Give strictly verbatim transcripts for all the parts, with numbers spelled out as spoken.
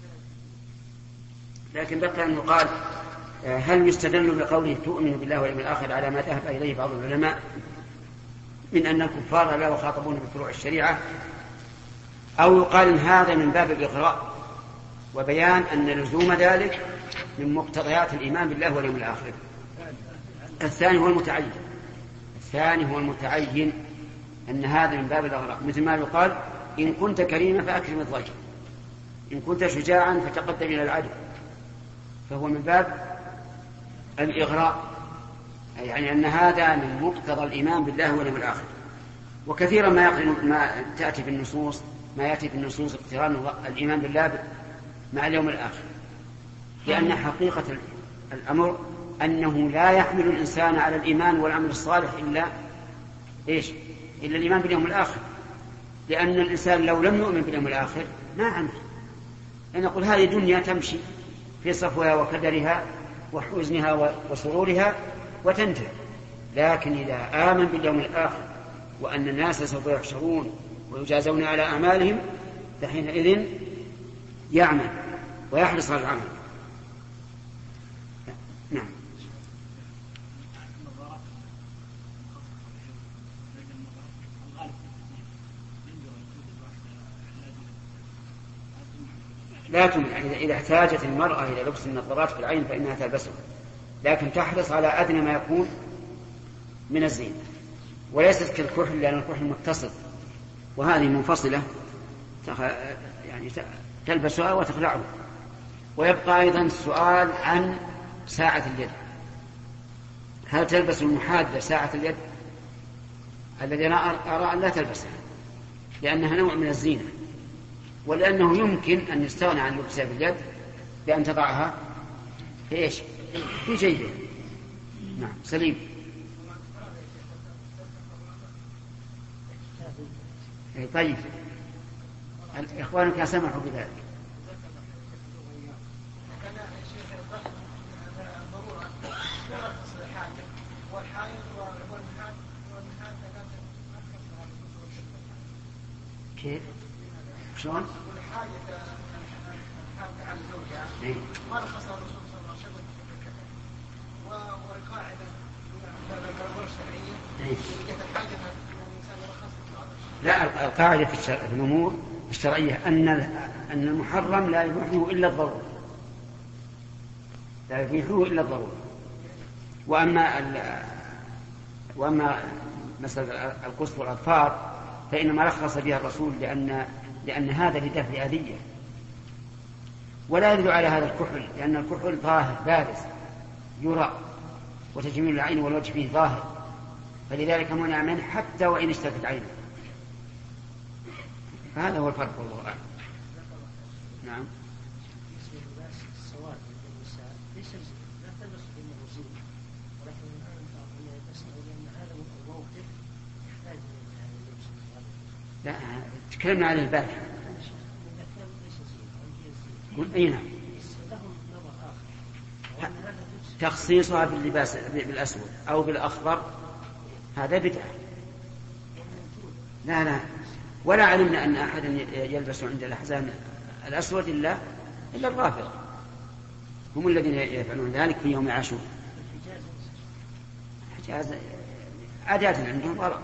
لكن بقي أن يقال هل يستدل بقوله تؤمن بالله واليوم الآخر على ما ذهب إليه بعض العلماء من أن الكفار لا يخاطبون بفروع الشريعة، أو يقال إن هذا من باب الإغراء وبيان أن لزوم ذلك من مقتضيات الإيمان بالله واليوم الآخر. الثاني هو المتعين الثاني هو المتعين أن هذا من باب الإغراء، مثل ما يقال إن كنت كريما فأكرم الضيف، إن كنت شجاعا فتقدم إلى العدل، فهو من باب الإغراء، يعني أن هذا من مقتضى الإيمان بالله واليوم الآخر. وكثيرا ما يقرن ما تأتي في النصوص ما يأتي في النصوص اقتران الإيمان بالله مع اليوم الآخر، لأن حقيقة الأمر أنه لا يحمل الإنسان على الإيمان والعمل الصالح إلا إيش؟ إلا الإيمان باليوم الآخر، لأن الإنسان لو لم يؤمن باليوم الآخر ما عمل، نقول هذه دنيا تمشي في صفوها وكدرها وحزنها وسرورها وتنتهي، لكن إذا آمن باليوم الآخر وأن الناس سوف يحشرون ويجازون على أعمالهم فحينئذ يعمل ويحرص على العمل. نعم. لا تمنع إذا احتاجت المرأة إلى لبس النظارات في العين فإنها تلبسها، لكن تحرص على أدنى ما يكون من الزينة، وليست كالكحل، لأن الكحل متصل وهذه منفصلة يعني تلبسها وتخلعها. ويبقى أيضا السؤال عن ساعة اليد، هل تلبس المحادة ساعة اليد؟ الذي أنا أرى أن لا تلبسها لأنها نوع من الزينة، ولأنه يمكن أن يستغنى عن لبسها باليد بأن تضعها في إيش؟ في جيبه. نعم. سليم. طيب إخوانك سمحوا بذلك. كيف؟ شلون؟ إيه؟ لا، القاعدة في الأمور الشرعية أن أن المحرم لا يبيحه إلا الضرورة، لا يبيحه إلا الضرورة. وأما وأما مثل القص والأظفار فإنما رخص بها الرسول لأن لأن هذا لدفع أذية، ولا يدل على هذا الكحل، لأن الكحل ظاهر بارز يرى، وتجميل العين والوجه فيه ظاهر، فلذلك منع منه حتى وإن اشتكت عينه. فهذا هو الفرق والله أعلم. نعم. لا، تكلمنا عن البارحة. أي نعم. تخصيصها باللباس بالأسود أو بالأخضر هذا بدعة. لا لا، ولا علمنا أن أحدا يلبس عند الأحزان الأسود إلا إلا الرافضة، هم الذين يفعلون ذلك في يوم عاشور. حجاز عادات عندهم غلط.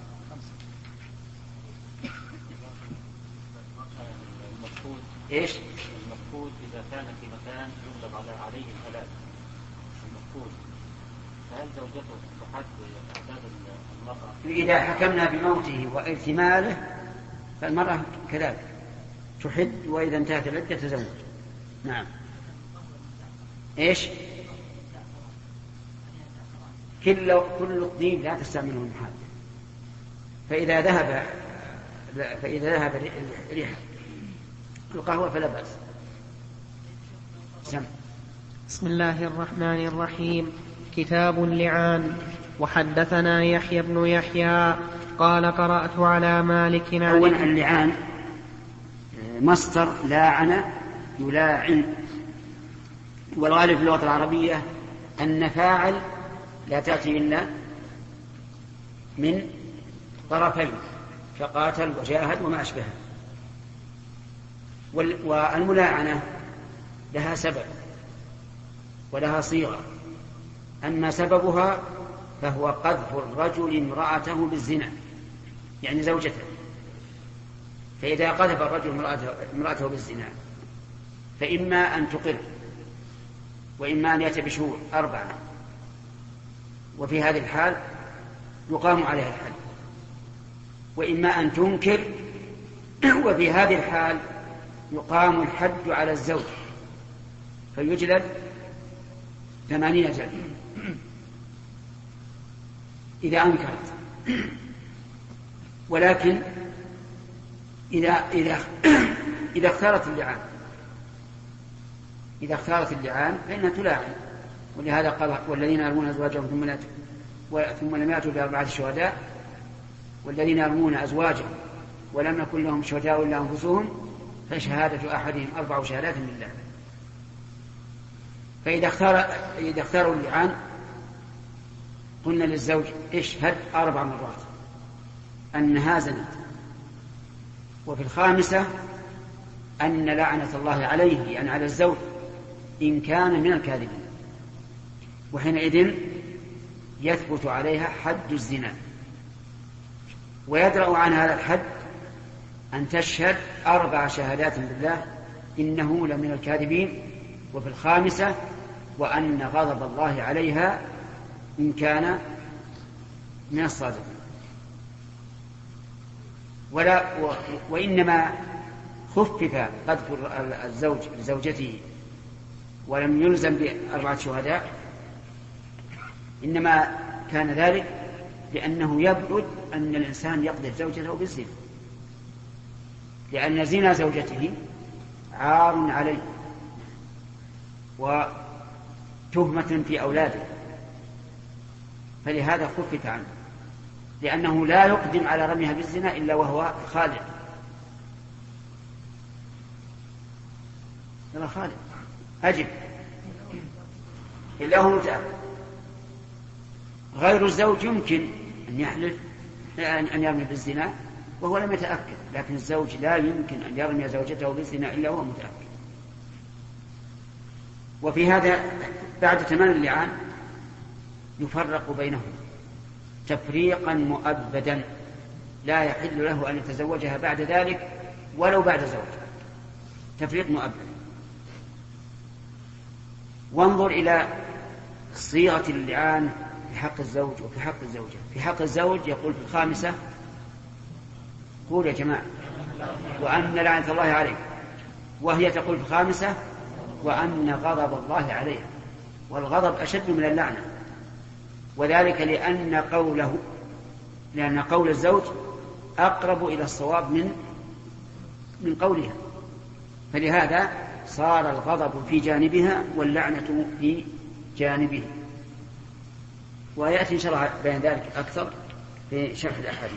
إيش؟ المفقود إذا كان في مكان يغلب عليه الهلاك، المفقود فهل زوجته تحد أعداد المرأة؟ إذا حكمنا بموته واحتماله فالمرأة كذلك تحد، وإذا انتهت العدة تزوج. نعم. إيش؟ كل كل الطيب لا تستعمله المحال، فإذا ذهب فإذا ذهب ريح القهوة فلا بأس. سم. بسم الله الرحمن الرحيم. كتاب اللعان. وحدثنا يحيى بن يحيى قال قرأت على مالك. أولا اللعان مصدر لاعن يلاعن، والغالب في اللغة العربية أن فاعل لا تأتي إلا من طرفين كقاتل وجاهد وما أشبهه. والملاعنة لها سبب ولها صيغة. أما سببها فهو قذف الرجل امرأته بالزنا، يعني زوجته. فإذا قذف الرجل امرأته بالزنا فإما أن تقر وإما أن يأتي بشهور أربعة، وفي هذه الحال يقام عليها الحد، وإما أن تنكر وفي هذه الحال يقام الحد على الزوج فيجلد ثمانين جلدة إذا أنكرت. ولكن إذا إذا إذا اختارت اللعان إذا اختارت اللعان فإنها تلاعن. ولهذا قال: والذين يرمون أزواجهم ثم لا ثم لم يأتوا بأربعة شهداء والذين يرمون أزواجهم ولم يكن لهم شهداء إلا أنفسهم فشهادة أحدهم أربع شهادات بالله. فإذا اختار إذا اختاروا اللعان قلنا للزوج: اشهد أربع مرات أنها زنت، وفي الخامسة أن لعنة الله عليه أن على الزوج إن كان من الكاذبين، وحينئذ يثبت عليها حد الزنا. ويدرأ عن هذا الحد أن تشهد أربع شهادات بالله إنه لمن الكاذبين، وفي الخامسة وأن غضب الله عليها إن كان من الصادقين. ولا و وإنما خفف قذف الزوج لزوجته ولم يلزم بأربعة شهداء، إنما كان ذلك لأنه يبعد أن الإنسان يقذف زوجته بالزنا، لأن زنا زوجته عار عليه وتهمة في أولاده، فلهذا خفف عنه، لأنه لا يقدم على رميها بالزنا إلا وهو خالد. يلا خالد أجب إلا هو متأكد. غير الزوج يمكن أن يحلف أن يرمي بالزنا وهو لم يتأكد، لكن الزوج لا يمكن أن يرمي زوجته بالزنا إلا وهو متأكد. وفي هذا بعد تمام اللعان يفرق بينهم تفريقا مؤبدا، لا يحل له أن يتزوجها بعد ذلك ولو بعد زوج، تفريق مؤبد. وانظر إلى صيغة اللعان في حق الزوج وفي حق الزوجة. في حق الزوج يقول في الخامسة: قول يا جماعة وأن لعنة الله عليه، وهي تقول في الخامسة: وأن غضب الله عليه. والغضب أشد من اللعنة، وذلك لأن قوله لأن قول الزوج أقرب إلى الصواب من من قولها، فلهذا صار الغضب في جانبها واللعنة في جانبه. ويأتي إن شاء الله بين ذلك أكثر في شرح الأحاديث.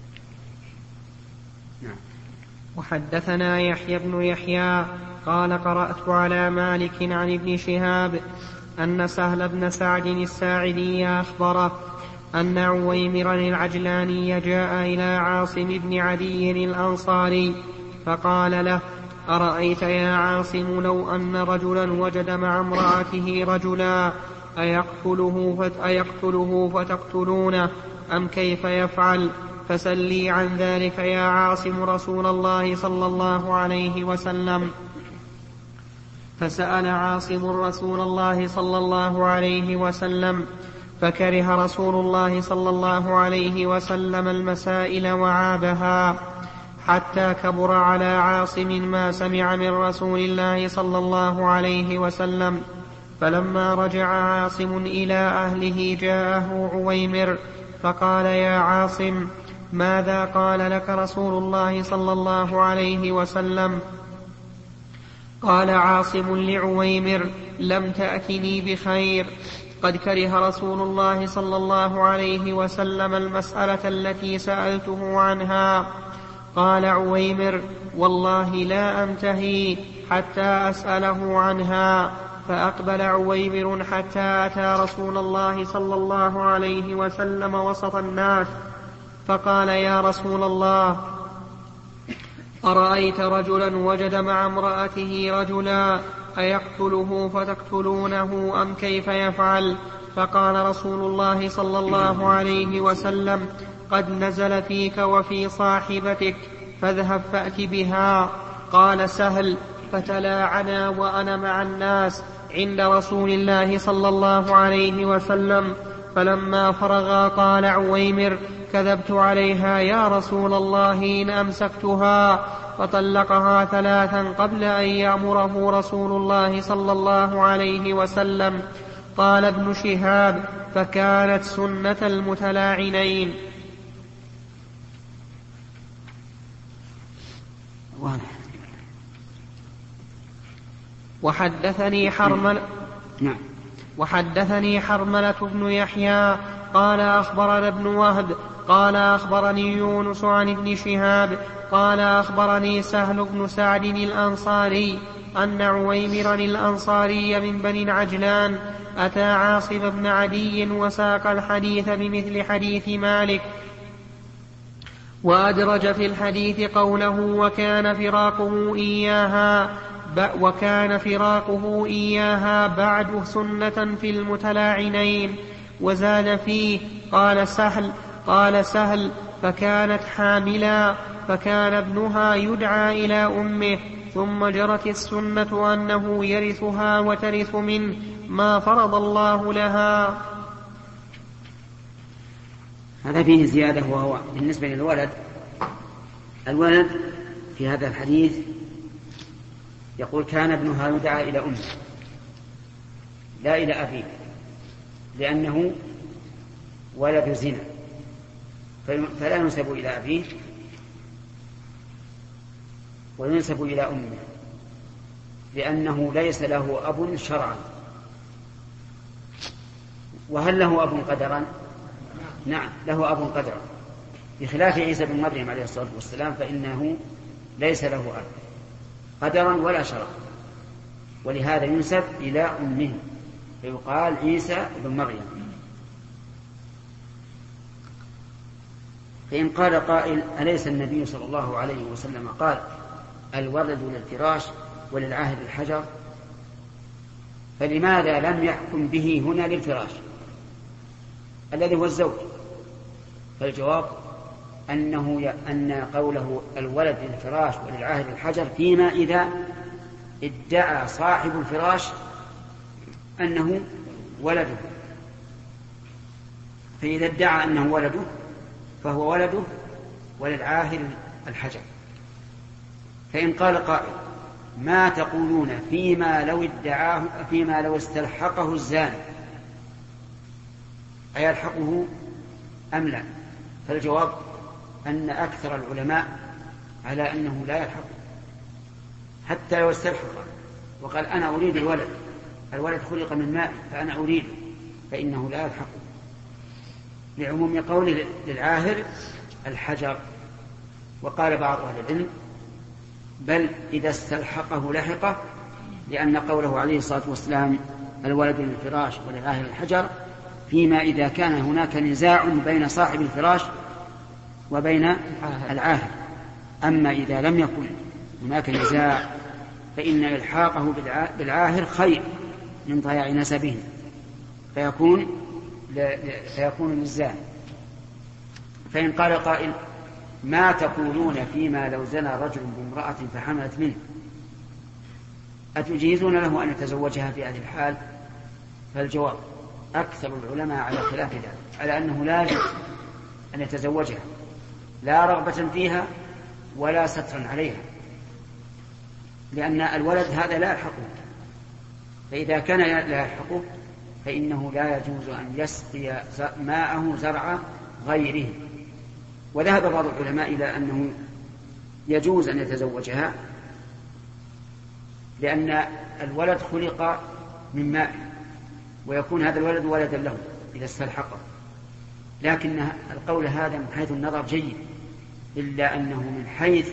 نعم. وحدثنا يحيى بن يحيى قال: قرأت على مالك عن ابن شهاب أن سهل بن سعد الساعدي أخبره أن عويمرا العجلاني جاء إلى عاصم بن عدي الأنصاري فقال له: أرأيت يا عاصم لو أن رجلا وجد مع امرأته رجلا أيقتله, فت أيقتله فتقتلونه أم كيف يفعل؟ فسلي عن ذلك يا عاصم رسول الله صلى الله عليه وسلم. فسأل عاصم رسول الله صلى الله عليه وسلم، فكره رسول الله صلى الله عليه وسلم المسائل وعابها، حتى كبر على عاصم ما سمع من رسول الله صلى الله عليه وسلم. فلما رجع عاصم إلى أهله جاءه عويمر فقال: يا عاصم، ماذا قال لك رسول الله صلى الله عليه وسلم؟ قال عاصم لعويمر: لم تأتني بخير، قد كره رسول الله صلى الله عليه وسلم المسألة التي سألته عنها. قال عويمر: والله لا أنتهي حتى أسأله عنها. فأقبل عويمر حتى أتى رسول الله صلى الله عليه وسلم وسط الناس، فقال: يا رسول الله، أرأيت رجلا وجد مع امرأته رجلا أيقتله فتقتلونه أم كيف يفعل؟ فقال رسول الله صلى الله عليه وسلم قد نزل فيك وفي صاحبتك فاذهب فأت بها. قال سهل فتلاعنا وأنا مع الناس عند رسول الله صلى الله عليه وسلم، فلما فرغا قال عويمر كذبت عليها يا رسول الله إن أمسكتها، فطلقها ثلاثا قبل أن يأمره رسول الله صلى الله عليه وسلم. قال ابن شهاب فكانت سنة المتلاعنين. وحدثني حرمل نعم. وحدثني حرملة بن يحيى قال أخبرنا ابن وهب قال أخبرني يونس عن ابن شهاب قال أخبرني سهل بن سعد الأنصاري أن عويمرا الأنصاري من بني العجلان أتى عاصم بن عدي وساق الحديث بمثل حديث مالك، وأدرج في الحديث قوله وكان فراقه إياها وكان فراقه إياها بعد سنة في المتلاعنين، وزاد فيه قال سهل قال سهل فكانت حاملا فكان ابنها يدعى إلى أمه، ثم جرت السنة أنه يرثها وترث منه ما فرض الله لها. هذا فيه زيادة، وهو بالنسبة للولد. الولد في هذا الحديث يقول كان ابنها يدعى إلى أمه لا إلى أبيه، لأنه ولد زنا فلا ينسب إلى أبيه وينسب إلى أمه، لأنه ليس له أب شرعا. وهل له أب قدرا؟ نعم له أب قدرا، بخلاف عيسى بن مريم عليه الصلاة والسلام فإنه ليس له أب قدرا ولا شرعا، ولهذا ينسب إلى أمه فيقال عيسى بن مريم. فإن قال قائل أليس النبي صلى الله عليه وسلم قال الولد للفراش وللعاهر الحجر، فلماذا لم يحكم به هنا للفراش الذي هو الزوج؟ فالجواب أنه أن قوله الولد للفراش وللعاهر الحجر فيما إذا ادعى صاحب الفراش أنه ولده، فإذا ادعى أنه ولده فهو ولده وللعاهر الحجر. فإن قال قائل ما تقولون فيما لو ادعاه فيما لو استلحقه الزاني أيلحقه أم لا؟ فالجواب أن أكثر العلماء على أنه لا يلحقه حتى لو استلحقه وقال أنا أريد الولد، الولد خلق من ماء فأنا أريده، فإنه لا يلحقه لعموم قوله للعاهر الحجر. وقال بعض أهل العلم بل إذا استلحقه لحقه، لأن قوله عليه الصلاة والسلام الولد للفراش وللعاهر الحجر فيما إذا كان هناك نزاع بين صاحب الفراش وبين العاهر. أما إذا لم يكن هناك نزاع فإن إلحاقه بالعاهر خير من ضياع نسبه، فيكون فيكون للزاني. فإن قال قائل ما تقولون فيما لو زنى رجل بامرأة فحملت منه أتجيزون له أن يتزوجها في هذه الحال؟ فالجواب أكثر العلماء على خلاف ذلك، على أنه لا يجوز أن يتزوجها لا رغبة فيها ولا سترا عليها، لأن الولد هذا لا يلحقه، فإذا كان لا يلحقه فإنه لا يجوز أن يسقي ماءه زرع غيره. وذهب بعض العلماء إلى أنه يجوز أن يتزوجها لأن الولد خلق من ماء ويكون هذا الولد ولدا له إذا استلحقه، لكن القول هذا من حيث النظر جيد، إلا أنه من حيث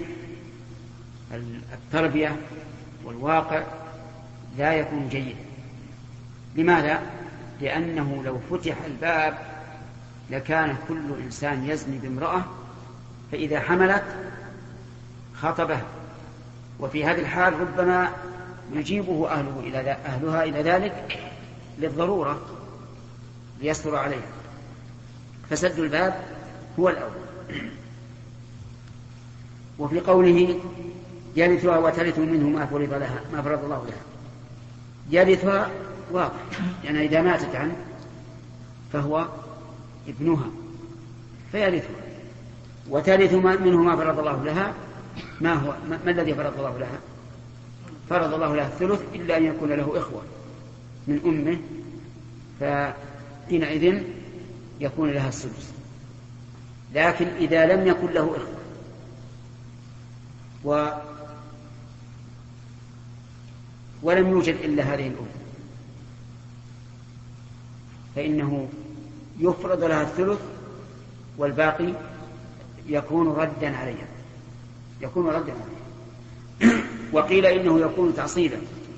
التربية والواقع لا يكون جيد. لماذا؟ لأنه لو فتح الباب لكان كل إنسان يزني بامرأة، فإذا حملت خطبه، وفي هذه الحال ربما يجيبه أهله إلى أهلها إلى ذلك للضرورة ليستر عليها، فسد الباب هو الأول. وفي قوله يرثها وترث منه ما فرض لها ما فرض الله لها، يرثها واضح، يعني إذا ماتت عنه فهو ابنها فيرثها، وترث منه ما فرض الله لها. ما هو ما, ما الذي فرض الله لها؟ فرض الله لها الثلث إلا أن يكون له إخوة من أمه، فحينئذ يكون لها السدس. لكن إذا لم يكن له إخوة و ولم يوجد إلا هذه الأم فإنه يفرض لها الثلث والباقي يكون ردا عليها يكون ردا عليها وقيل إنه يكون تعصيبا.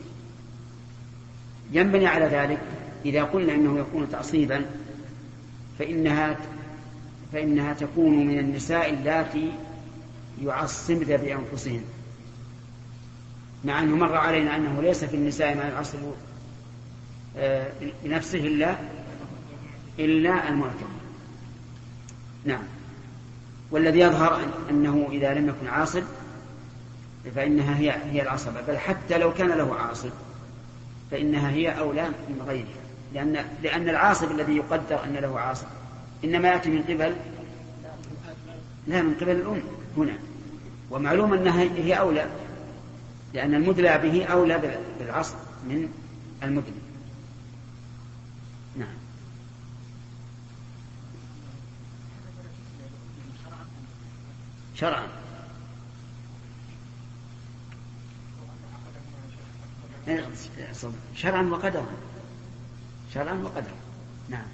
ينبني على ذلك إذا قلنا إنه يكون تعصيبا فإنها فإنها تكون من النساء اللاتي يعصبن بأنفسهن، مع أنه مر علينا أنه ليس في النساء ما يعصب بنفسه إلا إلا المعتق. نعم. والذي يظهر أنه إذا لم يكن عاصب فإنها هي هي العصبة، بل حتى لو كان له عاصب فإنها هي أولى من غيرها، لأن لأن العاصب الذي يقدر أن له عاصب إنما يأتي من قبل لا من قبل الأم هنا، ومعلوم أنها هي أولى، لأن المدلى به أولى بالعصب من المدلى. نعم. شرعا شرعا وقدرا شرعا وقدرا. نعم.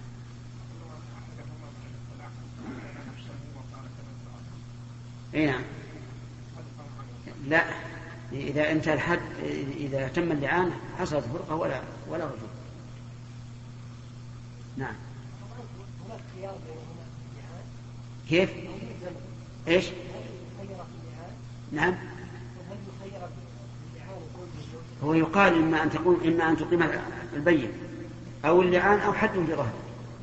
اي نعم. لا، إذا انتهى الحد إذا تم اللعان حصلت فرقة ولا ولا رجوع. نعم. كيف؟ ايش؟ نعم. هو يقال إما أن تقوم إما أن تقيم البين أو اللعان أو حد في ظهر.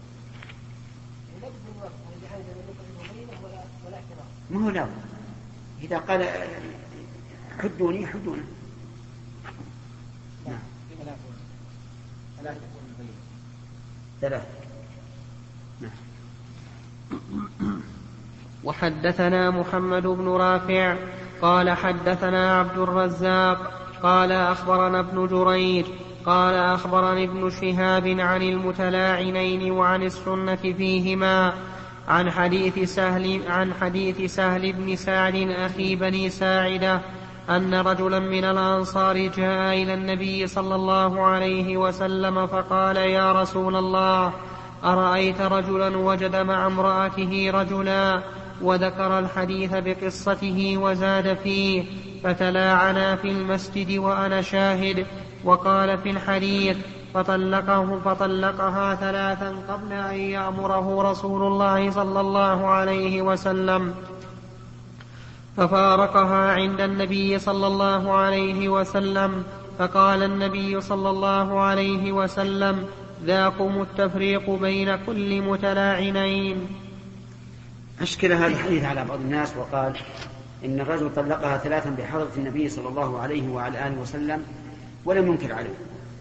ما هو لا، إذا قال حدوني حدونا. نعم. ثلاث. نعم. وحدثنا محمد بن رافع قال حدثنا عبد الرزاق قال أخبرنا ابن جريج قال أخبرني ابن شهاب عن المتلاعنين وعن السنة فيهما عن حديث سهل عن حديث سهل بن سعد أخي بني ساعدة أن رجلا من الأنصار جاء إلى النبي صلى الله عليه وسلم فقال يا رسول الله أرأيت رجلا وجد مع امرأته رجلا، وذكر الحديث بقصته وزاد فيه فتلاعنا في المسجد وأنا شاهد، وقال في الحديث فطلقه فطلقها ثلاثا قبل أن يأمره رسول الله صلى الله عليه وسلم، ففارقها عند النبي صلى الله عليه وسلم، فقال النبي صلى الله عليه وسلم ذاكم التفريق بين كل متلاعنين. أشكل هذا الحديث على بعض الناس وقال إن الرجل طلقها ثلاثا بحضرة النبي صلى الله عليه وعلى آله وسلم ولم ينكر عليه،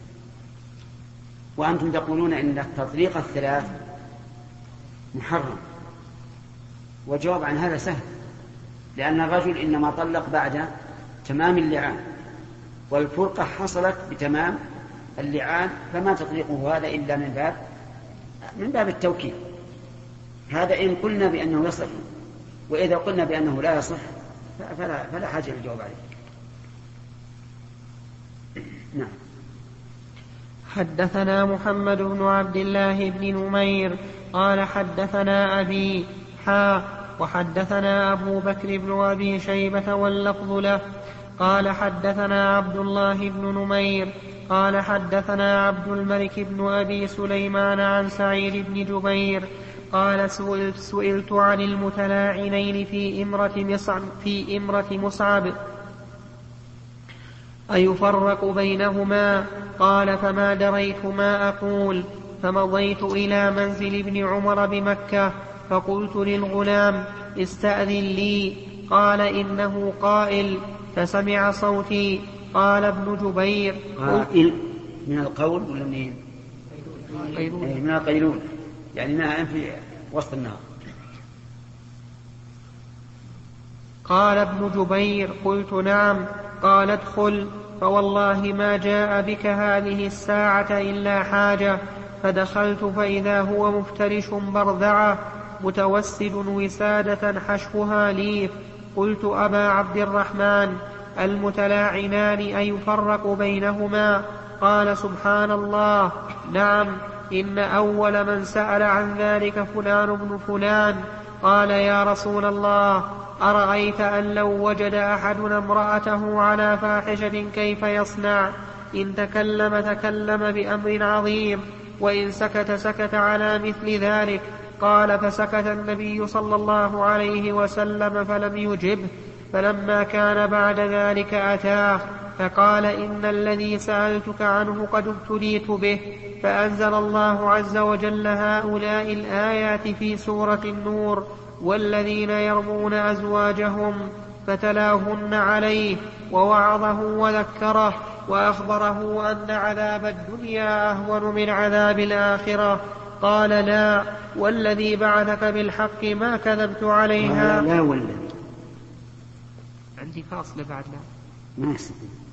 وأنتم تقولون إن التطليق الثلاث محرم، والجواب عن هذا سهل، لأن الرجل إنما طلق بعد تمام اللعان، والفرقة حصلت بتمام اللعان، فما تطليقه هذا إلا من باب من باب التوكيد. هذا إن قلنا بأنه يصح، وإذا قلنا بأنه لا يصح فلا, فلا حاجة للجواب عليه. نعم. حدثنا محمد بن عبد الله بن نمير قال حدثنا أبي حا وحدثنا أبو بكر بن أبي شيبة واللفظ له قال حدثنا عبد الله بن نمير قال حدثنا عبد الملك بن أبي سليمان عن سعيد بن جبير قال سئلت, سئلت عن المتلاعنين في إمرة مصعب, في إمرة مصعب أيفرق بينهما؟ قال فما دريت ما أقول، فمضيت إلى منزل ابن عمر بمكة فقلت للغلام استأذن لي، قال إنه قائل، فسمع صوتي. قال ابن جبير قائل من القول ولا منين؟ من القيلول، يعني نائم في وسط النهار. قال ابن جبير قلت نعم. قال ادخل، فوالله ما جاء بك هذه الساعة إلا حاجة. فدخلت فإذا هو مفترش برذعة متوسد وسادة حشوها ليف. قلت أبا عبد الرحمن المتلاعنان أيفرق بينهما؟ قال سبحان الله، نعم، إن أول من سأل عن ذلك فلان بن فلان. قال يا رسول الله، أرأيت أن لو وجد أحدنا امرأته على فاحشة كيف يصنع؟ إن تكلم تكلم بأمر عظيم، وإن سكت سكت على مثل ذلك. قال فسكت النبي صلى الله عليه وسلم فلم يجبه. فلما كان بعد ذلك أتاه فقال إن الذي سألتك عنه قد ابتليت به. فأنزل الله عز وجل هؤلاء الآيات في سورة النور: والذين يرمون أزواجهم، فتلاهن عليه ووعظه وذكره وأخبره أن عذاب الدنيا أهون من عذاب الآخرة. قال لا والذي بعثك بالحق ما كذبت عليها. لا والذي عندي فاصلة بعد لا ما يصير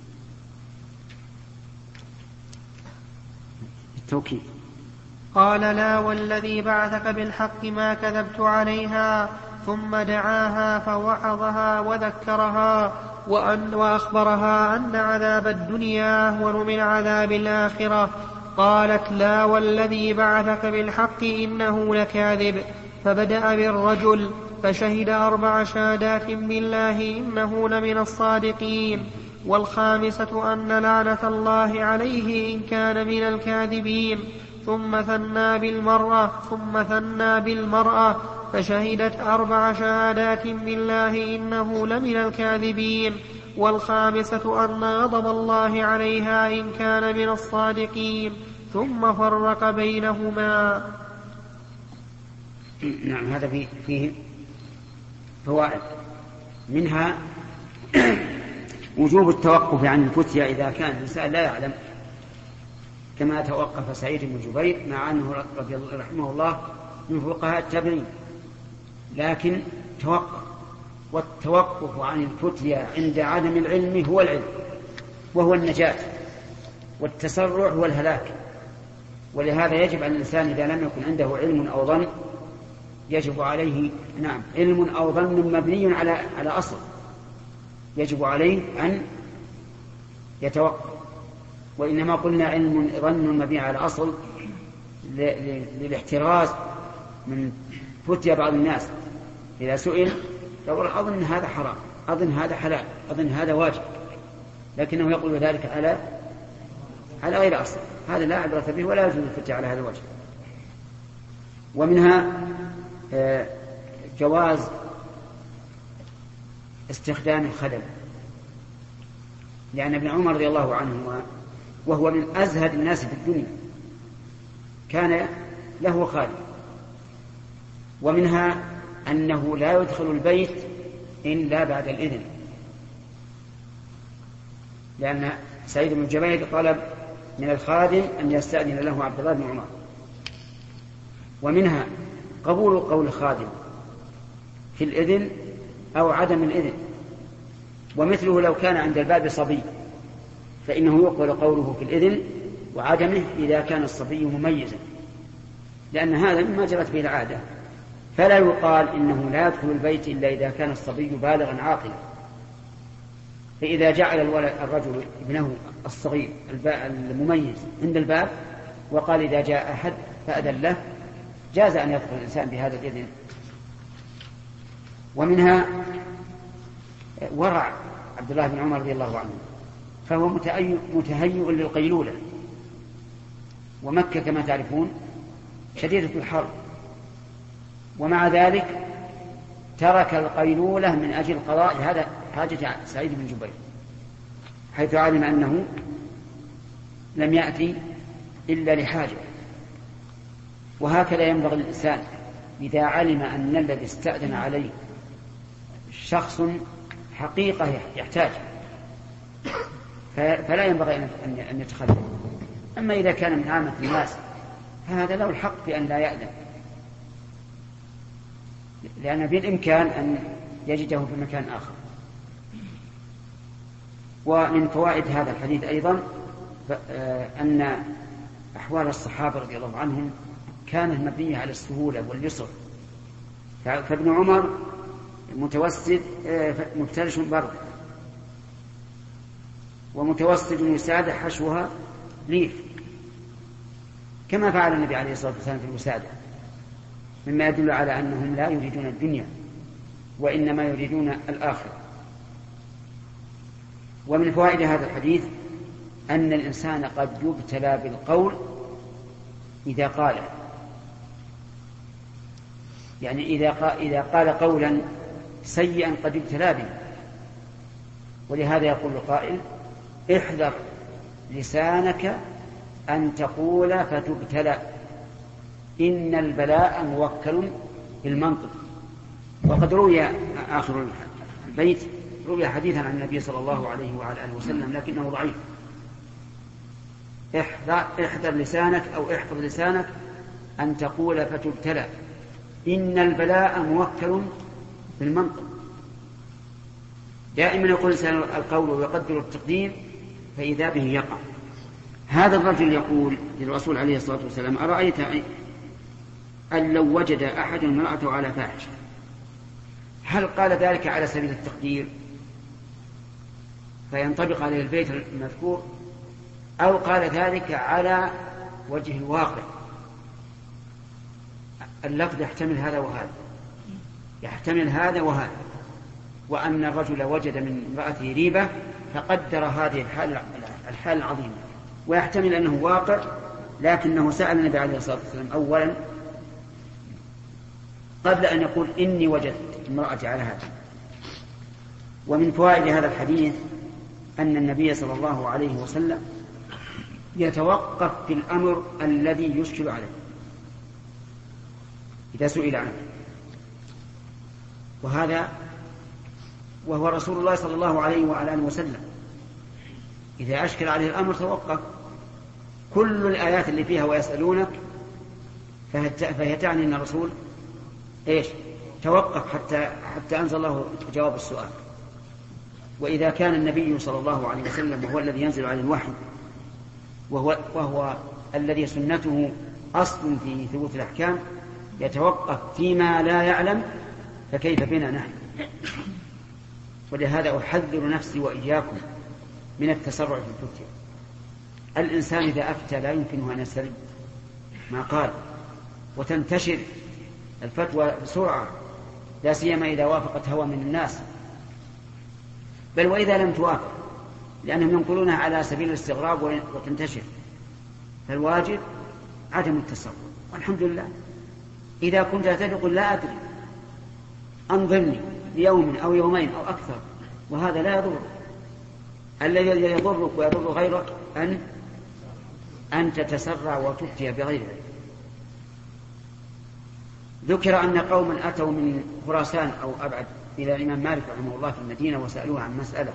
التوكيد. قال لا والذي بعثك بالحق ما كذبت عليها. ثم دعاها فوعظها وذكرها وأن وأخبرها أن عذاب الدنيا أهون من عذاب الآخرة. قالت لا والذي بعثك بالحق إنه لكاذب. فبدأ بالرجل فشهد أربع شهادات بالله إنه لمن الصادقين، والخامسة أن لعنة الله عليه إن كان من الكاذبين. ثم ثنى بالمرأة ثم ثنى بالمرأة فشهدت أربع شهادات بالله إنه لمن الكاذبين، والخامسة أن غضب الله عليها إن كان من الصادقين. ثم فرق بينهما. نعم، هذا فيه, فيه فوائد، منها وجوب التوقف عن الفتيا إذا كان الإنسان لا يعلم، كما توقف سعيد بن جبير مع أنه رضي الله رحمه الله من فقهاء التابعين، لكن توقف. والتوقف عن الفتيا عند عدم العلم هو العلم، وهو النجاة، والتسرع هو الهلاك. ولهذا يجب على الإنسان إذا لم يكن عنده علم أو ظن، يجب عليه نعم علم أو ظن مبني على على أصل، يجب عليه أن يتوقف. وإنما قلنا علم ظن مبني على أصل للاحتراز من فتيا بعض الناس. إذا سئل يقول أظن هذا حرام، أظن هذا حلال، أظن هذا واجب، لكنه يقول ذلك على على غير أصل. هذا لا عبرة به ولا يجوز الفتيا على هذا الوجه. ومنها جواز استخدام الخدم، لأن ابن عمر رضي الله عنه وهو من أزهد الناس في الدنيا كان له خادم. ومنها أنه لا يدخل البيت إلا بعد الإذن، لأن سعيد بن جبير طلب من الخادم أن يستأذن له عبد الله بن عمر. ومنها قبول قول الخادم في الإذن أو عدم الإذن، ومثله لو كان عند الباب صبي فإنه يقبل قوله في الإذن وعدمه إذا كان الصبي مميزا، لأن هذا مما جرت به العادة. فلا يقال إنه لا يدخل البيت إلا إذا كان الصبي بالغا عاقلا. فإذا جعل الولد الرجل ابنه الصغير المميز عند الباب وقال إذا جاء أحد فأذن له، جاز أن يدخل الإنسان بهذا الإذن. ومنها ورع عبد الله بن عمر رضي الله عنه، فهو متهيئ للقيلولة، ومكة كما تعرفون شديدة الحر، ومع ذلك ترك القيلولة من أجل قضاء هذا حاجة سعيد بن جبير، حيث علم أنه لم يأتي إلا لحاجة. وهكذا ينبغي الإنسان إذا علم أن الذي استأذن عليه شخص حقيقة يحتاج فلا ينبغي أن يتخلف. أما إذا كان من عامة الناس هذا له الحق بأن لا يأذن، لأن بالإمكان أن يجده في مكان آخر. ومن فوائد هذا الحديث أيضا أن أحوال الصحابة رضي الله عنهم كانت مبنية على السهولة واليسر. فابن عمر متوسد مفترش برد، ومتوسد وسادة حشوها ليف، كما فعل النبي عليه الصلاة والسلام في الوسادة، مما يدل على أنهم لا يريدون الدنيا وإنما يريدون الآخرة. ومن فوائد هذا الحديث أن الإنسان قد يبتلى بالقول إذا قال، يعني إذا قال, إذا قال قولا سيئا قد يبتلى به. ولهذا يقول القائل: احذر لسانك أن تقول فتبتلى، إن البلاء موكل بالمنطق. وقد روي آخر البيت روي حديثا عن النبي صلى الله عليه وعلى آله وسلم لكنه ضعيف: احذر, احذر لسانك أو احفظ لسانك أن تقول فتبتلى، إن البلاء موكل بالمنطق. دائما يقول الإنسان القول ويقدر التقدير فإذا به يقع. هذا الرجل يقول للرسول عليه الصلاة والسلام: أرأيت أن لو وجد أحد امرأته على فاحشة، هل قال ذلك على سبيل التقدير فينطبق عليه البيت المذكور، أو قال ذلك على وجه الواقع؟ اللفظ يحتمل هذا وهذا، يحتمل هذا وهذا، وأن الرجل وجد من امرأته ريبة فقدر هذه الحال الحال العظيمة، ويحتمل أنه واقع لكنه سأل النبي عليه الصلاة والسلام أولا قبل أن يقول إني وجدت امرأتي على هذا. ومن فوائد هذا الحديث أن النبي صلى الله عليه وسلم يتوقف في الأمر الذي يشكل عليه إذا سئل عنه، وهذا وهو رسول الله صلى الله عليه وعلى آله وسلم. إذا أشكل عليه الأمر توقف. كل الآيات اللي فيها ويسألونك فهي تعني أن الرسول إيش توقف حتى حتى أنزل الله جواب السؤال. وإذا كان النبي صلى الله عليه وسلم هو الذي ينزل عليه الوحي وهو, وهو الذي سنته أصل في ثبوت الأحكام يتوقف فيما لا يعلم، فكيف بنا نحن؟ ولهذا أحذر نفسي وإياكم من التسرع في الفتية. الإنسان إذا أفتى لا يمكنه أن يسترد ما قال، وتنتشر الفتوى بسرعة، لا سيما إذا وافقت هوى من الناس، بل وإذا لم توافق، لأنهم ينقلونها على سبيل الاستغراب وتنتشر. فالواجب عدم التسرع. والحمد لله إذا كنت تقول لا أدري أنظرني ليوم أو يومين أو أكثر، وهذا لا يضر. الذي يضرك ويضر غيرك أن أن تتسرع وتفتي بغيره. ذكر أن قوما أتوا من خراسان أو أبعد إلى الإمام مالك رحمه الله في المدينة وسألوه عن مسألة،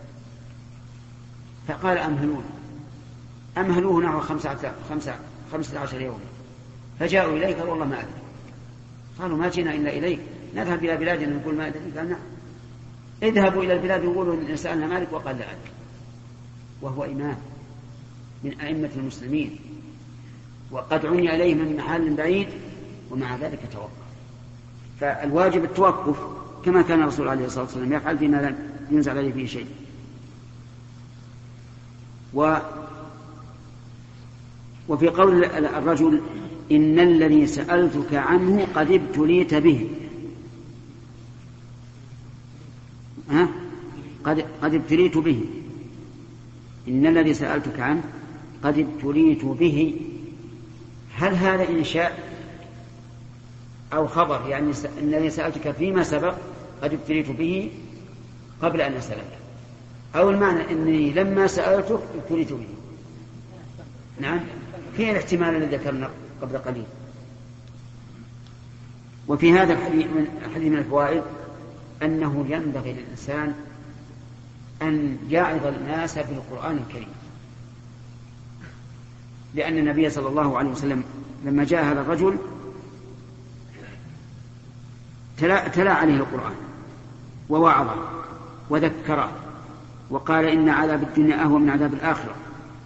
فقال أمهلون أمهلوه نحو خمسة, خمسة, خمسة عشر يوم، فجاءوا إليه قالوا والله ما أدري. قالوا ما جينا إلا إليك، نذهب إلى بلادنا نقول ما أدري. قال نعم، اذهبوا إلى البلاد وقولوا إن سألنا مالك وقال لا أدري، وهو إمام من أئمة المسلمين وقد عني عليه من محل بعيد، ومع ذلك توقف. فالواجب التوقف كما كان الرسول عليه الصلاة والسلام يفعل فيما لم ينزل عليه فيه شيء. و وفي قول الرجل إن الذي سألتك عنه قد ابتليت به، ها؟ قد, قد ابتليت به، إن الذي سألتك عنه قد ابتليت به، هل هذا إنشاء أو خبر يعني أنني سألتك فيما سبق قد ابتليت به قبل أن أسألك، أو المعنى أنني لما سألتك ابتليت به. نعم، فيه الاحتمال الذي ذكرنا قبل قليل. وفي هذا الحديث من الفوائد أنه ينبغي للإنسان أن يعظ الناس بالقرآن الكريم، لأن النبي صلى الله عليه وسلم لما جاء هذا الرجل تلا, تلا عليه القرآن ووعظه وذكره وقال إن عذاب الدنيا أهون من عذاب الآخرة.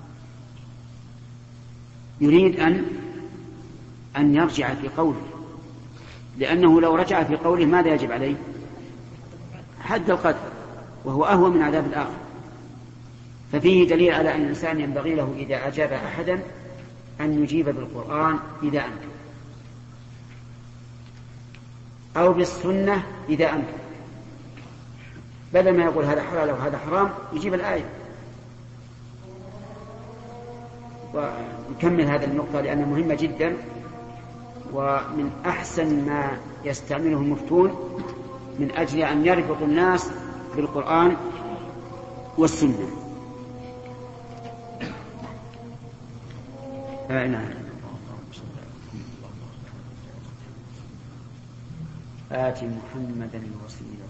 يريد أن أن يرجع في قوله، لأنه لو رجع في قوله ماذا يجب عليه؟ حد القدر، وهو أهون من عذاب الآخرة. ففيه دليل على أن الإنسان ينبغي له إذا أجاب أحدا أن يجيب بالقرآن إذا أمكن، أو بالسنة إذا أمكن، بدل ما يقول هذا حلال وهذا حرام يجيب الآية. ونكمل هذه النقطة لأنها مهمة جدا، ومن أحسن ما يستعمله المفتون من أجل أن يربط الناس بالقرآن والسنة. آه نعم. آت محمدا الوسيلة.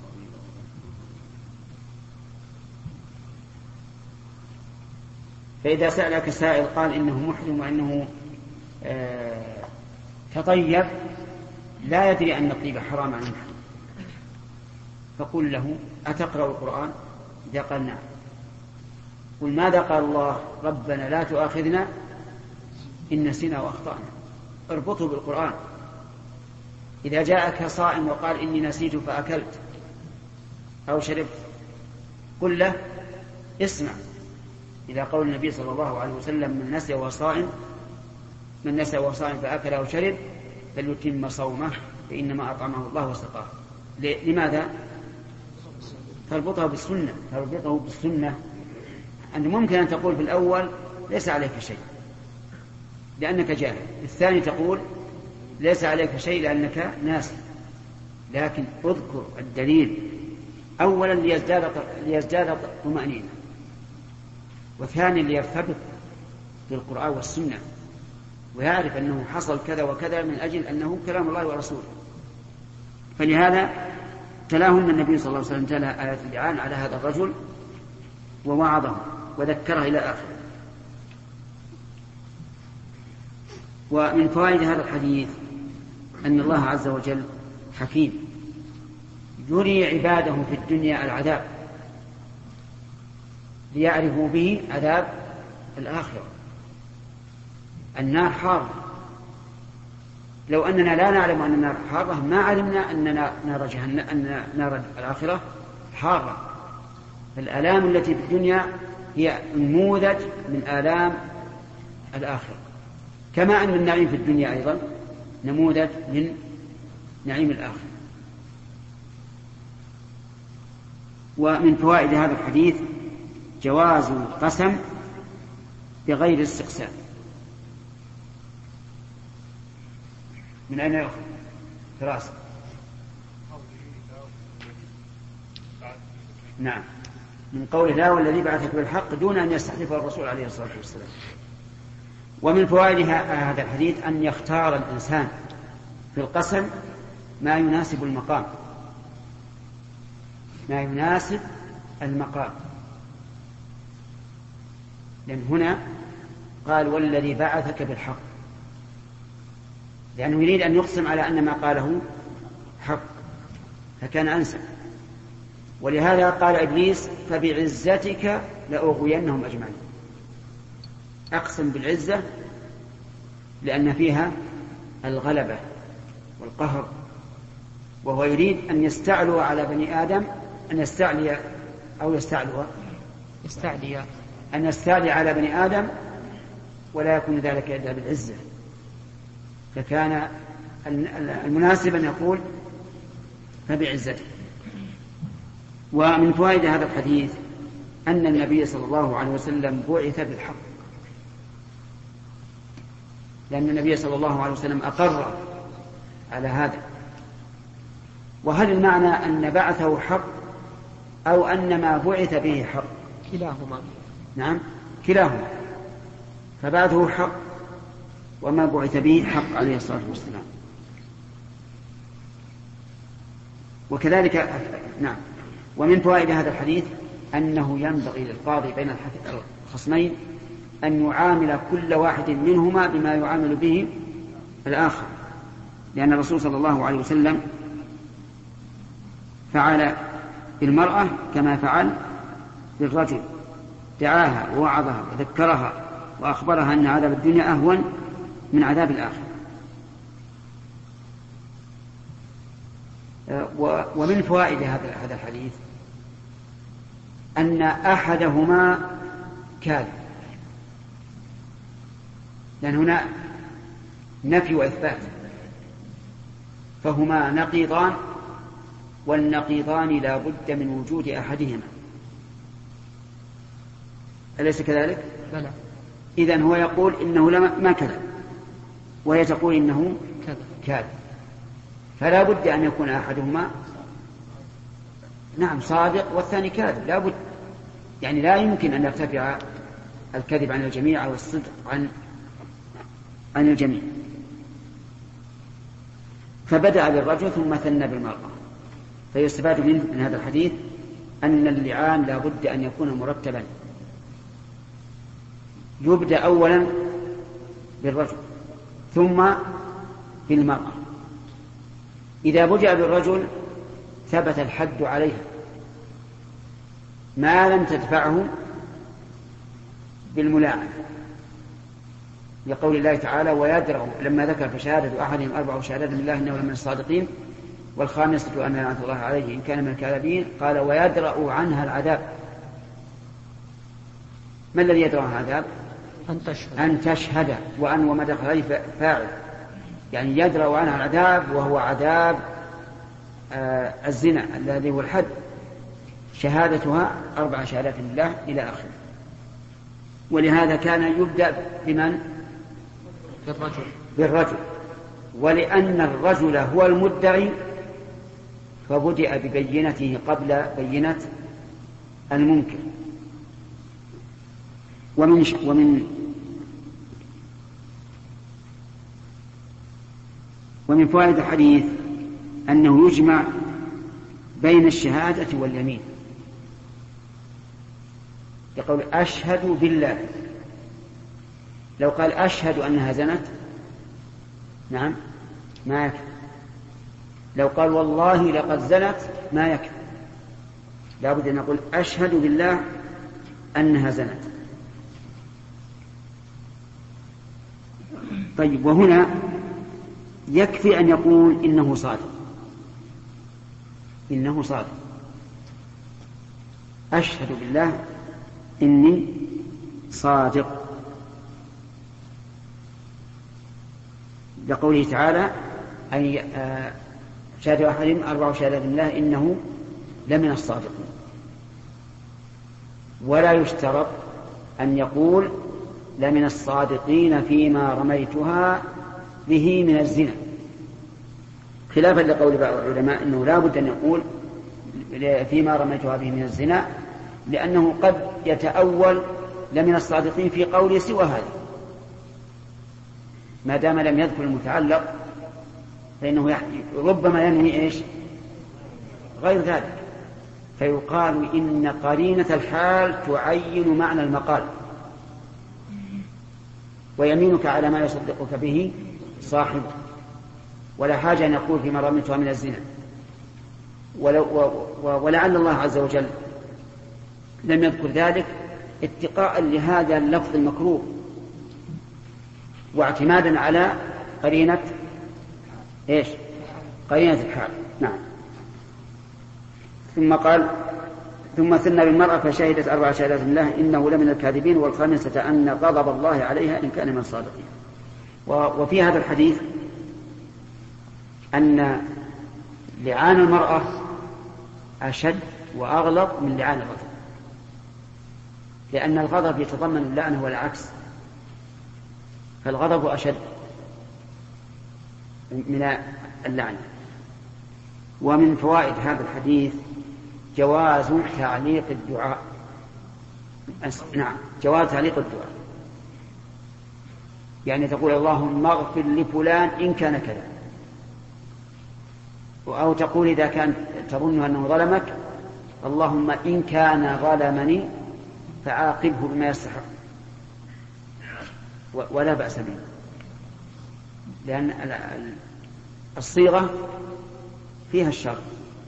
فإذا سألك سائل قال إنه محرم وإنه آه تطيب لا يدري أن الطيب حرام عن المحرم، فقل له أتقرأ القرآن؟ إذا قال نعم قل ماذا قال الله؟ ربنا لا تؤاخذنا إن نسينا وأخطأنا. اربطه بالقرآن. إذا جاءك صائم وقال إني نسيت فأكلت أو شربت قل له اسمع إذا قول النبي صلى الله عليه وسلم من نسي وهو صائم من نسي وهو صائم فأكل أو شرب فليتم صومه فإنما أطعمه الله وسقاه. لماذا؟ تربطه بالسنة. تربطه بالسنة أنه ممكن أن تقول في الأول ليس عليك شيء لأنك جاهل، الثاني تقول ليس عليك شيء لأنك ناسي، لكن اذكر الدليل أولا ليزداد ليزداد طمأنينة، وثانيا ليرتبط بالقرآن والسنة ويعرف أنه حصل كذا وكذا من أجل أنه كلام الله ورسوله. فلهذا تلاهم النبي صلى الله عليه وسلم تلا آيات اللعان على هذا الرجل ووعظه وذكره إلى آخره. ومن فوائد هذا الحديث أن الله عز وجل حكيم يري عباده في الدنيا العذاب ليعرفوا به عذاب الآخرة. النار حارة، لو أننا لا نعلم أن النار حارة ما علمنا أن نار جهنم أن نار الآخرة حارة. فالآلام التي في الدنيا هي نموذج من آلام الآخرة، كما أن النعيم في الدنيا أيضا نموذج من نعيم الآخرة. ومن فوائد هذا الحديث جواز القسم بغير استقسام. من أين يأخذ؟ دراسة. نعم، من قول الله والذي بعثك بالحق دون أن يستحلفه الرسول عليه الصلاة والسلام. ومن فوائد هذا الحديث أن يختار الإنسان في القسم ما يناسب المقام، ما يناسب المقام، لأن هنا قال والذي بعثك بالحق، لأنه يريد أن يقسم على أن ما قاله حق فكان أنسب. ولهذا قال إبليس فبعزتك لأغوينهم أجمعين. أقسم بالعزة لأن فيها الغلبة والقهر، وهو يريد أن يستعلو على بني آدم، أن يستعلي أو يستعلو يستعلي أن يستعلي على بني آدم ولا يكون ذلك إلا بالعزة. فكان المناسب أن يقول فبعزته. ومن فوائد هذا الحديث أن النبي صلى الله عليه وسلم بعث بالحق، لأن النبي صلى الله عليه وسلم أقر على هذا. وهل المعنى أن بعثه حق أو أن ما بعث به حق؟ كلاهما. نعم كلاهما، فبعثه حق وما بعث به حق عليه الصلاة والسلام. وكذلك نعم. ومن فوائد هذا الحديث أنه ينبغي للقاضي بين الخصمين أن يعامل كل واحد منهما بما يعامل به الآخر، لأن الرسول صلى الله عليه وسلم فعل بالمرأة كما فعل بالرجل، دعاها ووعظها وذكرها وأخبرها أن عذاب الدنيا أهون من عذاب الآخرة. ومن فوائد هذا الحديث أن أحدهما كاذب، لأن هنا نفي وإثبات، فهما نقيضان، والنقيضان لا بد من وجود أحدهما، أليس كذلك؟ بلى. إذن هو يقول إنه ما كذب، وهي تقول إنه كاذب، فلا بد أن يكون أحدهما نعم صادق والثاني كاذب، لا بد، يعني لا يمكن أن يرتفع الكذب عن الجميع أو الصدق عن عن الجميع. فبدأ بالرجل ثم ثنى بالمرأة. فيستفاد منه من هذا الحديث أن اللعان لا بد أن يكون مرتبا، يبدأ أولا بالرجل ثم بالمرأة. إذا بدأ بالرجل ثبت الحد عليها ما لم تدفعه بالملاعنة، لقول الله تعالى ويدرأ لما ذكر فشهادة أحدهم أربع شهادات بالله إنه لمن الصادقين والخامسة أن لعنة الله عليه إن كان من الكاذبين، قال ويدرأ عنها العذاب. ما الذي يدرأ عنها العذاب؟ أن تشهد. أن تشهد، وأن ومدخل فاعل، يعني يدرأ عنها العذاب وهو عذاب آه الزنا الذي هو الحد، شهادتها أربع شهادات بالله إلى آخره. ولهذا كان يبدأ بمن؟ بالرجل. بالرجل، ولأن الرجل هو المدعي فبدأ ببينته قبل بينة المنكر. ومن ومن ومن فوائد الحديث أنه يجمع بين الشهادة واليمين، يقول أشهد بالله، لو قال أشهد أنها زنت نعم ما يكفي، لو قال والله لقد زنت ما يكفي، لا بد أن نقول أشهد بالله أنها زنت. طيب، وهنا يكفي أن يقول إنه صادق، إنه صادق، أشهد بالله إني صادق، لقوله تعالى أي شهادة أحدهم أربع شهادات بالله إنه لمن الصادقين. ولا يشترط أن يقول لمن الصادقين فيما رميتها به من الزنا، خلافا لقول بعض العلماء أنه لا بد أن يقول فيما رميتها به من الزنا، لأنه قد يتأول لمن الصادقين في قوله سوى هذا، ما دام لم يذكر المتعلق فإنه ربما ينوي إيش غير ذلك، فيقال إن قرينة الحال تعين معنى المقال، ويمينك على ما يصدقك به صاحبه، ولا حاجة أن يقول فيما رميتها من الزنا. ولعل الله عز وجل لم يذكر ذلك اتقاء لهذا اللفظ المكروه واعتمادا على قرينة إيش قرينة الحال. نعم. ثم قال ثم ثنى بالمرأة فشهدت أربع شهادات بالله إنه لمن الكاذبين والخامسة أن غضب الله عليها إن كان من الصادقين. وفي هذا الحديث أن لعان المرأة أشد وأغلظ من لعان الرجل، لأن الغضب يتضمن اللعنة والعكس، فالغضب أشد. من اللعنة. ومن فوائد هذا الحديث جواز تعليق الدعاء. نعم، جواز تعليق الدعاء، يعني تقول اللهم اغفر لفلان إن كان كذا، أو تقول إذا كان تظن أنه ظلمك اللهم إن كان ظلمني فعاقبه بما يستحق، ولا بأس به، لأن الصيغة فيها الشر.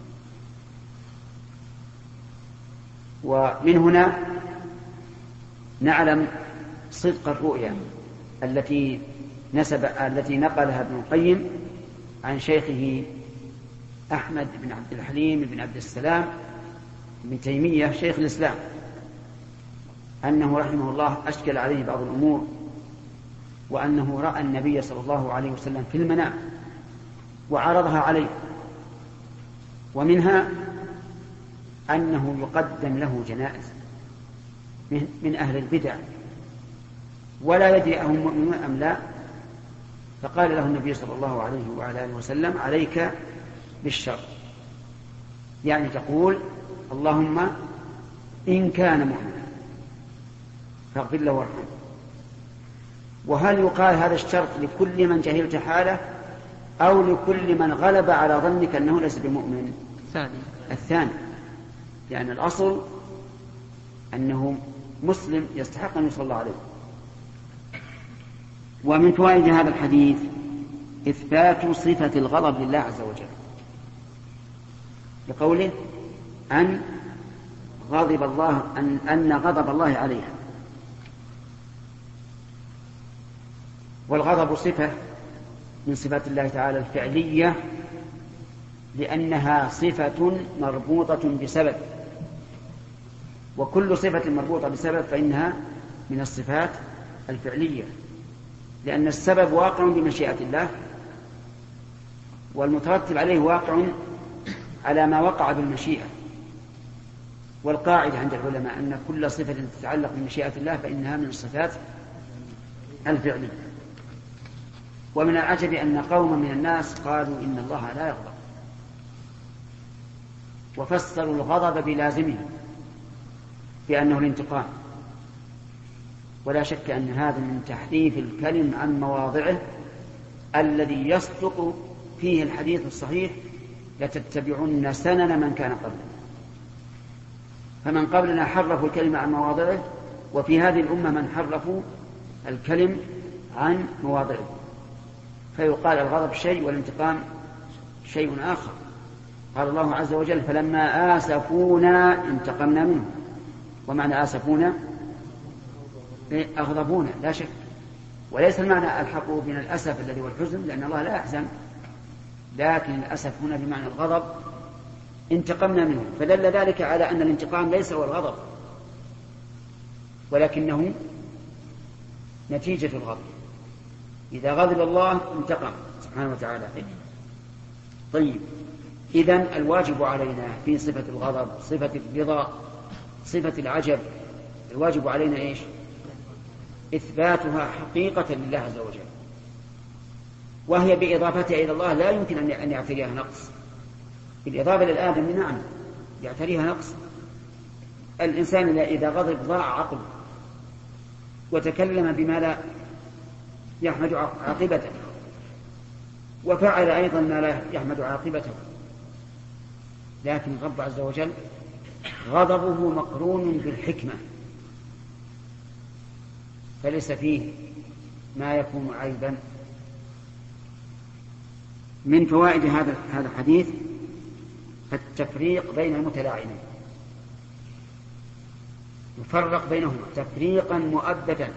ومن هنا نعلم صدق الرؤيا التي نسب التي نقلها ابن القيم عن شيخه أحمد بن عبد الحليم بن عبد السلام بن تيمية شيخ الإسلام، أنه رحمه الله أشكل عليه بعض الأمور، وأنه رأى النبي صلى الله عليه وسلم في المنام وعرضها عليه، ومنها أنه يقدم له جنائز من أهل البدع ولا يدري أهم مؤمنون أم لا، فقال له النبي صلى الله عليه وعلى آله وسلم عليك بالشر، يعني تقول اللهم إن كان مؤمنا فاغفر له وارحمه. وهل يقال هذا الشرط لكل من جهلت حاله أو لكل من غلب على ظنك أنه ليس بمؤمن؟ الثاني. الثاني، يعني الأصل أنه مسلم يستحق أن يصلى عليه. ومن فوائد هذا الحديث إثبات صفة الغضب لله عز وجل، لقوله أن غضب الله أن, أن غضب الله عليها. والغضب صفة من صفات الله تعالى الفعلية، لأنها صفة مربوطة بسبب، وكل صفة مربوطة بسبب فإنها من الصفات الفعلية، لأن السبب واقع بمشيئة الله، والمترتب عليه واقع على ما وقع بالمشيئة. والقاعدة عند العلماء أن كل صفة تتعلق بمشيئة الله فإنها من الصفات الفعلية. ومن العجب أن قوما من الناس قالوا إن الله لا يغضب، وفسروا الغضب بلازمه بأنه الانتقام، ولا شك أن هذا من تحريف الكلم عن مواضعه الذي يصدق فيه الحديث الصحيح لتتبعن سنن من كان قبلنا. فمن قبلنا حرفوا الكلمة عن مواضعه، وفي هذه الأمة من حرفوا الكلم عن مواضعه، فيقال الغضب شيء والانتقام شيء آخر. قال الله عز وجل فلما آسفونا انتقمنا منه، ومعنى آسفونا أغضبونا لا شك، وليس المعنى الحقوا من الأسف الذي هو الحزن، لأن الله لا يحزن، لكن الأسف هنا بمعنى الغضب انتقمنا منه، فدل ذلك على أن الانتقام ليس هو الغضب ولكنه نتيجة الغضب. إذا غضب الله انتقم سبحانه وتعالى. طيب، إذن الواجب علينا في صفة الغضب، صفة الرضا، صفة العجب، الواجب علينا إيش؟ إثباتها حقيقة لله عز وجل، وهي بإضافتها إلى الله لا يمكن أن يعتريها نقص. بالإضافة للآدم نعم يعتريها نقص. الإنسان إذا غضب ضاع عقله وتكلم بما لا يحمد عاقبته، وفعل أيضا ما لا يحمد عاقبته، لكن الرب عز وجل غضبه مقرون بالحكمة، فليس فيه ما يكون عيبا. من فوائد هذا هذا الحديث التفريق بين المتلاعنين، يفرق بينهما تفريقا مؤبدا.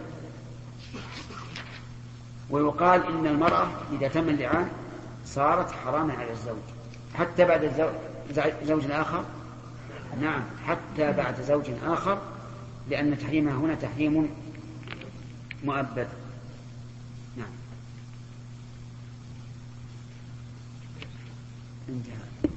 ويقال إن المرأة إذا تم اللعان صارت حراما على الزوج حتى بعد الزوج زوج آخر. نعم، حتى بعد زوج آخر، لأن تحريمها هنا تحريم مؤبد. نعم. انتهى.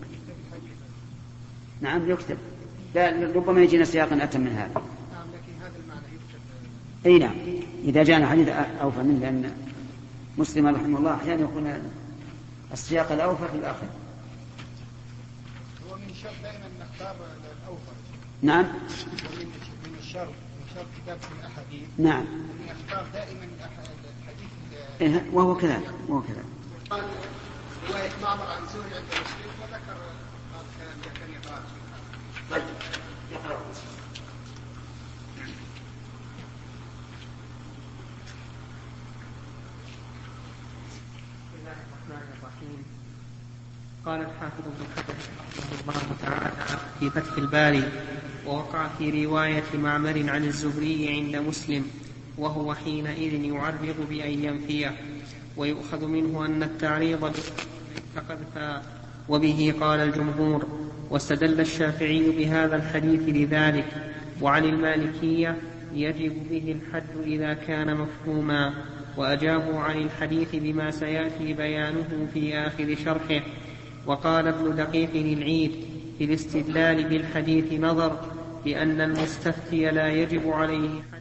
نعم يكتب، لا ربما يجينا سياق أتم من هذا. نعم، لكن هذا المعنى يكتب. أي نعم، إذا جاءنا حديث أوفى منه، لأن مسلم رحمه الله أحيانا يقول السياق الأوفر للآخر. هو من الشرط دائما نختار الأوفر. نعم. من من الشرط من شرط كتابة الأحاديث. نعم. نختار دائما الحديث. إيه وهو كذلك وهو كذلك. قال رواية معمر عن زهري عند مسلم وذكر هذا الكلام كان يقال. طيب يقرأ. قال الحافظ ابن حجر رحمه الله تعالى في فتح الباري: ووقع في رواية معمر عن الزهري عند مسلم، وهو حينئذ يعرض بأن ينفيه، ويؤخذ منه أن التعريض فقد وبه قال الجمهور. واستدل الشافعي بهذا الحديث لذلك. وعن المالكية يجب به الحد إذا كان مفهوما، وأجابوا عن الحديث بما سيأتي بيانه في آخر شرحه. وقال ابن دقيق العيد في الاستدلال بالحديث نظر، لأن المستفتي لا يجب عليه